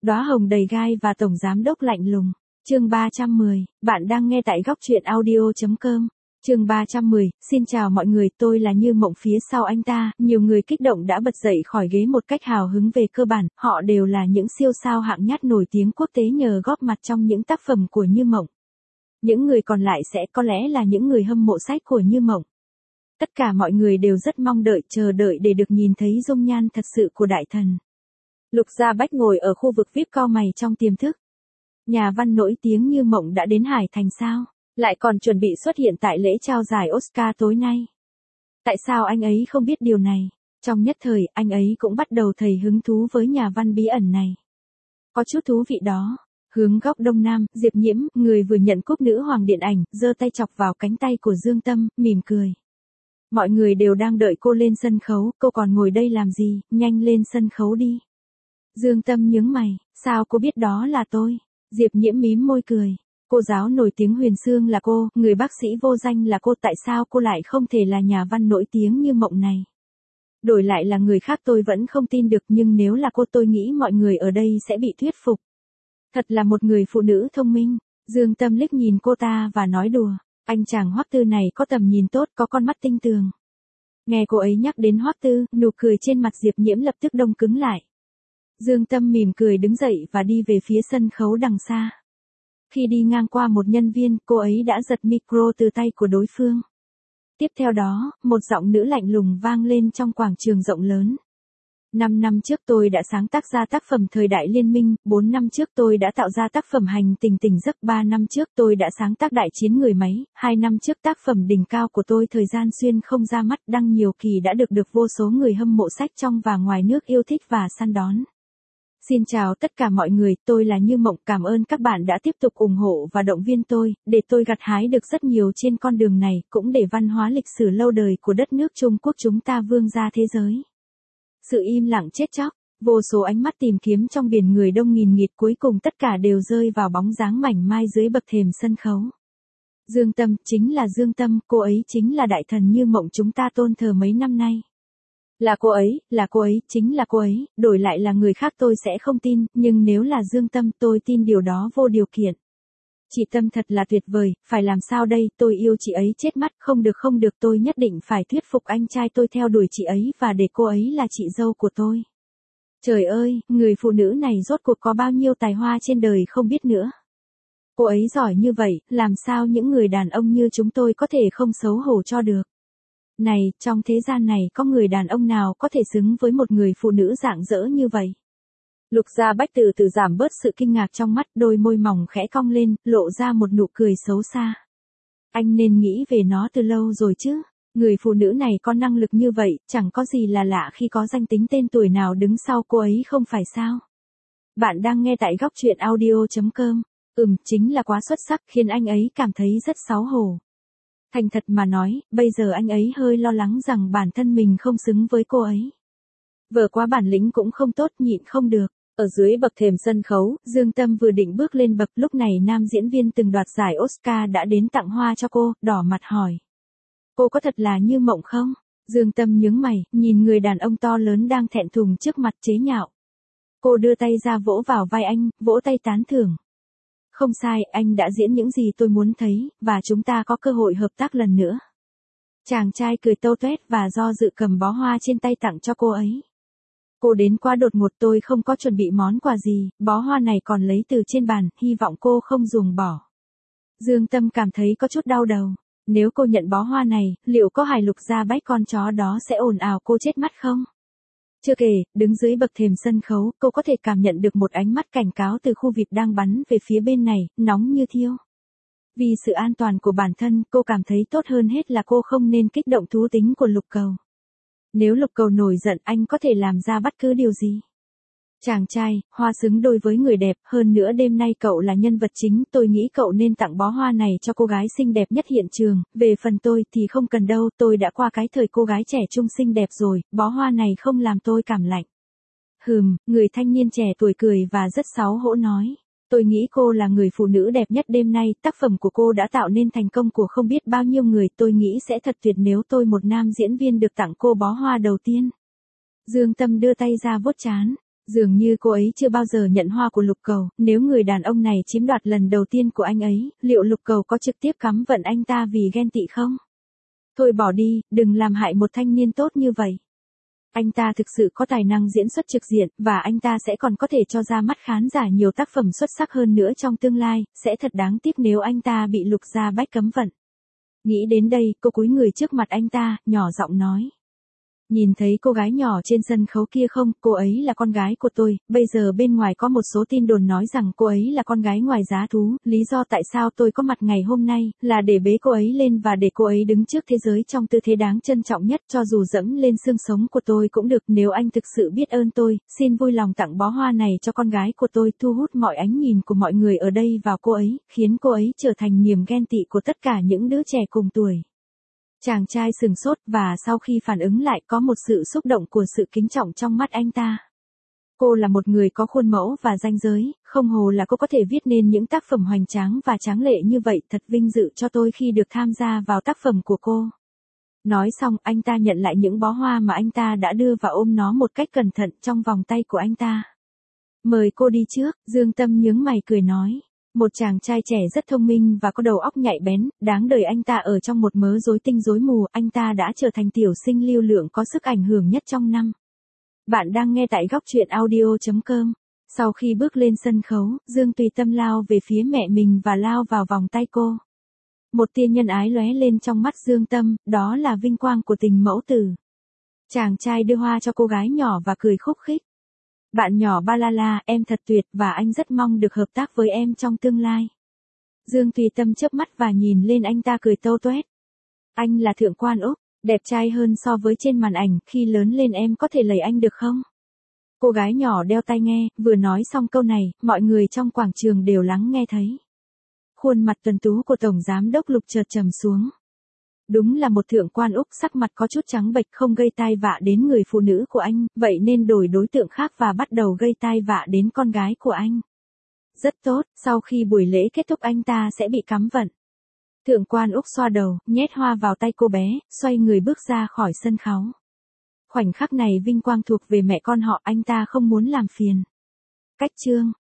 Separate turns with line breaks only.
Đóa hồng đầy gai và tổng giám đốc lạnh lùng. Chương 310, bạn đang nghe tại góc truyện audio.com. Chương 310, xin chào mọi người, tôi là Như Mộng phía sau anh ta. Nhiều người kích động đã bật dậy khỏi ghế một cách hào hứng về cơ bản, họ đều là những siêu sao hạng nhất nổi tiếng quốc tế nhờ góp mặt trong những tác phẩm của Như Mộng. Những người còn lại sẽ có lẽ là những người hâm mộ sách của Như Mộng. Tất cả mọi người đều rất mong đợi, chờ đợi để được nhìn thấy dung nhan thật sự của đại thần. Lục Gia Bách ngồi ở khu vực VIP cau mày trong tiềm thức. Nhà văn nổi tiếng Như Mộng đã đến Hải Thành sao? Lại còn chuẩn bị xuất hiện tại lễ trao giải Oscar tối nay. Tại sao anh ấy không biết điều này? Trong nhất thời, anh ấy cũng bắt đầu thấy hứng thú với nhà văn bí ẩn này. Có chút thú vị đó. Hướng góc đông nam, Diệp Nhiễm, người vừa nhận cúp nữ hoàng điện ảnh, giơ tay chọc vào cánh tay của Dương Tâm, mỉm cười. Mọi người đều đang đợi cô lên sân khấu, cô còn ngồi đây làm gì, nhanh lên sân khấu đi. Dương Tâm nhướng mày, sao cô biết đó là tôi? Diệp Nhiễm mím môi cười. Cô giáo nổi tiếng Huyền Sương là cô, người bác sĩ vô danh là cô, tại sao cô lại không thể là nhà văn nổi tiếng Như Mộng này? Đổi lại là người khác tôi vẫn không tin được, nhưng nếu là cô tôi nghĩ mọi người ở đây sẽ bị thuyết phục. Thật là một người phụ nữ thông minh. Dương Tâm liếc nhìn cô ta và nói đùa, anh chàng Hoắc Tư này có tầm nhìn tốt, có con mắt tinh tường. Nghe cô ấy nhắc đến Hoắc Tư, nụ cười trên mặt Diệp Nhiễm lập tức đông cứng lại. Dương Tâm mỉm cười đứng dậy và đi về phía sân khấu đằng xa. Khi đi ngang qua một nhân viên, cô ấy đã giật micro từ tay của đối phương. Tiếp theo đó, một giọng nữ lạnh lùng vang lên trong quảng trường rộng lớn. 5 năm trước tôi đã sáng tác ra tác phẩm Thời đại Liên minh, 4 năm trước tôi đã tạo ra tác phẩm Hành tình tỉnh giấc, 3 năm trước tôi đã sáng tác Đại chiến người máy, 2 năm trước tác phẩm đỉnh cao của tôi Thời gian xuyên không ra mắt đăng nhiều kỳ đã được vô số người hâm mộ sách trong và ngoài nước yêu thích và săn đón. Xin chào tất cả mọi người, tôi là Như Mộng, cảm ơn các bạn đã tiếp tục ủng hộ và động viên tôi, để tôi gặt hái được rất nhiều trên con đường này, cũng để văn hóa lịch sử lâu đời của đất nước Trung Quốc chúng ta vươn ra thế giới. Sự im lặng chết chóc, vô số ánh mắt tìm kiếm trong biển người đông nghìn nghịt, cuối cùng tất cả đều rơi vào bóng dáng mảnh mai dưới bậc thềm sân khấu. Dương Tâm, chính là Dương Tâm, cô ấy chính là đại thần Như Mộng chúng ta tôn thờ mấy năm nay. Là cô ấy, chính là cô ấy, đổi lại là người khác tôi sẽ không tin, nhưng nếu là Dương Tâm tôi tin điều đó vô điều kiện. Chị Tâm thật là tuyệt vời, phải làm sao đây, tôi yêu chị ấy chết mắt, không được tôi nhất định phải thuyết phục anh trai tôi theo đuổi chị ấy và để cô ấy là chị dâu của tôi. Trời ơi, người phụ nữ này rốt cuộc có bao nhiêu tài hoa trên đời không biết nữa. Cô ấy giỏi như vậy, làm sao những người đàn ông như chúng tôi có thể không xấu hổ cho được. Này, trong thế gian này có người đàn ông nào có thể xứng với một người phụ nữ rạng rỡ như vậy? Lục Gia Bách từ từ giảm bớt sự kinh ngạc trong mắt, đôi môi mỏng khẽ cong lên, lộ ra một nụ cười xấu xa. Anh nên nghĩ về nó từ lâu rồi chứ. Người phụ nữ này có năng lực như vậy, chẳng có gì là lạ khi có danh tính tên tuổi nào đứng sau cô ấy không phải sao? Bạn đang nghe tại góc truyện audio.com. Chính là quá xuất sắc khiến anh ấy cảm thấy rất xấu hổ. Thành thật mà nói, bây giờ anh ấy hơi lo lắng rằng bản thân mình không xứng với cô ấy. Vợ quá bản lĩnh cũng không tốt, nhịn không được. Ở dưới bậc thềm sân khấu, Dương Tâm vừa định bước lên bậc, lúc này nam diễn viên từng đoạt giải Oscar đã đến tặng hoa cho cô, đỏ mặt hỏi. Cô có thật là Như Mộng không? Dương Tâm nhướng mày, nhìn người đàn ông to lớn đang thẹn thùng trước mặt chế nhạo. Cô đưa tay ra vỗ vào vai anh, vỗ tay tán thưởng. Không sai, anh đã diễn những gì tôi muốn thấy, và chúng ta có cơ hội hợp tác lần nữa. Chàng trai cười tâu tuét và do dự cầm bó hoa trên tay tặng cho cô ấy. Cô đến quá đột ngột, tôi không có chuẩn bị món quà gì, bó hoa này còn lấy từ trên bàn, hy vọng cô không ruồng bỏ. Dương Tâm cảm thấy có chút đau đầu. Nếu cô nhận bó hoa này, liệu có hài Lục Gia Bách con chó đó sẽ ồn ào cô chết mắt không? Chưa kể, đứng dưới bậc thềm sân khấu, cô có thể cảm nhận được một ánh mắt cảnh cáo từ khu VIP đang bắn về phía bên này, nóng như thiêu. Vì sự an toàn của bản thân, cô cảm thấy tốt hơn hết là cô không nên kích động thú tính của Lục Cầu. Nếu Lục Cầu nổi giận, anh có thể làm ra bất cứ điều gì. Chàng trai, hoa xứng đôi với người đẹp, hơn nữa đêm nay cậu là nhân vật chính, tôi nghĩ cậu nên tặng bó hoa này cho cô gái xinh đẹp nhất hiện trường, về phần tôi thì không cần đâu, tôi đã qua cái thời cô gái trẻ trung xinh đẹp rồi, bó hoa này không làm tôi cảm lạnh. Người thanh niên trẻ tuổi cười và rất xấu hổ nói. Tôi nghĩ cô là người phụ nữ đẹp nhất đêm nay, tác phẩm của cô đã tạo nên thành công của không biết bao nhiêu người, tôi nghĩ sẽ thật tuyệt nếu tôi một nam diễn viên được tặng cô bó hoa đầu tiên. Dương Tâm đưa tay ra vuốt trán. Dường như cô ấy chưa bao giờ nhận hoa của Lục Cầu, nếu người đàn ông này chiếm đoạt lần đầu tiên của anh ấy, liệu Lục Cầu có trực tiếp cắm vận anh ta vì ghen tị không? Thôi bỏ đi, đừng làm hại một thanh niên tốt như vậy. Anh ta thực sự có tài năng diễn xuất trực diện, và anh ta sẽ còn có thể cho ra mắt khán giả nhiều tác phẩm xuất sắc hơn nữa trong tương lai, sẽ thật đáng tiếc nếu anh ta bị Lục gia bách cấm vận. Nghĩ đến đây, cô cúi người trước mặt anh ta, nhỏ giọng nói. Nhìn thấy cô gái nhỏ trên sân khấu kia không, cô ấy là con gái của tôi, bây giờ bên ngoài có một số tin đồn nói rằng cô ấy là con gái ngoài giá thú, lý do tại sao tôi có mặt ngày hôm nay, là để bế cô ấy lên và để cô ấy đứng trước thế giới trong tư thế đáng trân trọng nhất, cho dù dẫm lên xương sống của tôi cũng được, nếu anh thực sự biết ơn tôi, xin vui lòng tặng bó hoa này cho con gái của tôi, thu hút mọi ánh nhìn của mọi người ở đây vào cô ấy, khiến cô ấy trở thành niềm ghen tị của tất cả những đứa trẻ cùng tuổi. Chàng trai sừng sốt và sau khi phản ứng lại có một sự xúc động của sự kính trọng trong mắt anh ta. Cô là một người có khuôn mẫu và ranh giới, không hồ là cô có thể viết nên những tác phẩm hoành tráng và tráng lệ như vậy, thật vinh dự cho tôi khi được tham gia vào tác phẩm của cô. Nói xong, anh ta nhận lại những bó hoa mà anh ta đã đưa và ôm nó một cách cẩn thận trong vòng tay của anh ta. Mời cô đi trước, Dương Tâm nhướng mày cười nói. Một chàng trai trẻ rất thông minh và có đầu óc nhạy bén, đáng đời anh ta ở trong một mớ rối tinh rối mù, anh ta đã trở thành tiểu sinh lưu lượng có sức ảnh hưởng nhất trong năm. Bạn đang nghe tại góc truyện audio.com. Sau khi bước lên sân khấu, Dương Tùy Tâm lao về phía mẹ mình và lao vào vòng tay cô. Một tia nhân ái lóe lên trong mắt Dương Tâm, đó là vinh quang của tình mẫu tử. Chàng trai đưa hoa cho cô gái nhỏ và cười khúc khích. Bạn nhỏ ba la la, em thật tuyệt và anh rất mong được hợp tác với em trong tương lai. Dương Tùy Tâm chớp mắt và nhìn lên anh ta cười tâu tuét. Anh là thượng quan Úc, đẹp trai hơn so với trên màn ảnh, khi lớn lên em có thể lầy anh được không? Cô gái nhỏ đeo tai nghe, vừa nói xong câu này, mọi người trong quảng trường đều lắng nghe thấy. Khuôn mặt tuấn tú của Tổng Giám đốc Lục chợt trầm xuống. Đúng là một thượng quan Úc, sắc mặt có chút trắng bệch, không gây tai vạ đến người phụ nữ của anh, vậy nên đổi đối tượng khác và bắt đầu gây tai vạ đến con gái của anh. Rất tốt, sau khi buổi lễ kết thúc anh ta sẽ bị cắm vận. Thượng quan Úc xoa đầu, nhét hoa vào tay cô bé, xoay người bước ra khỏi sân khấu. Khoảnh khắc này vinh quang thuộc về mẹ con họ, anh ta không muốn làm phiền. Cách chương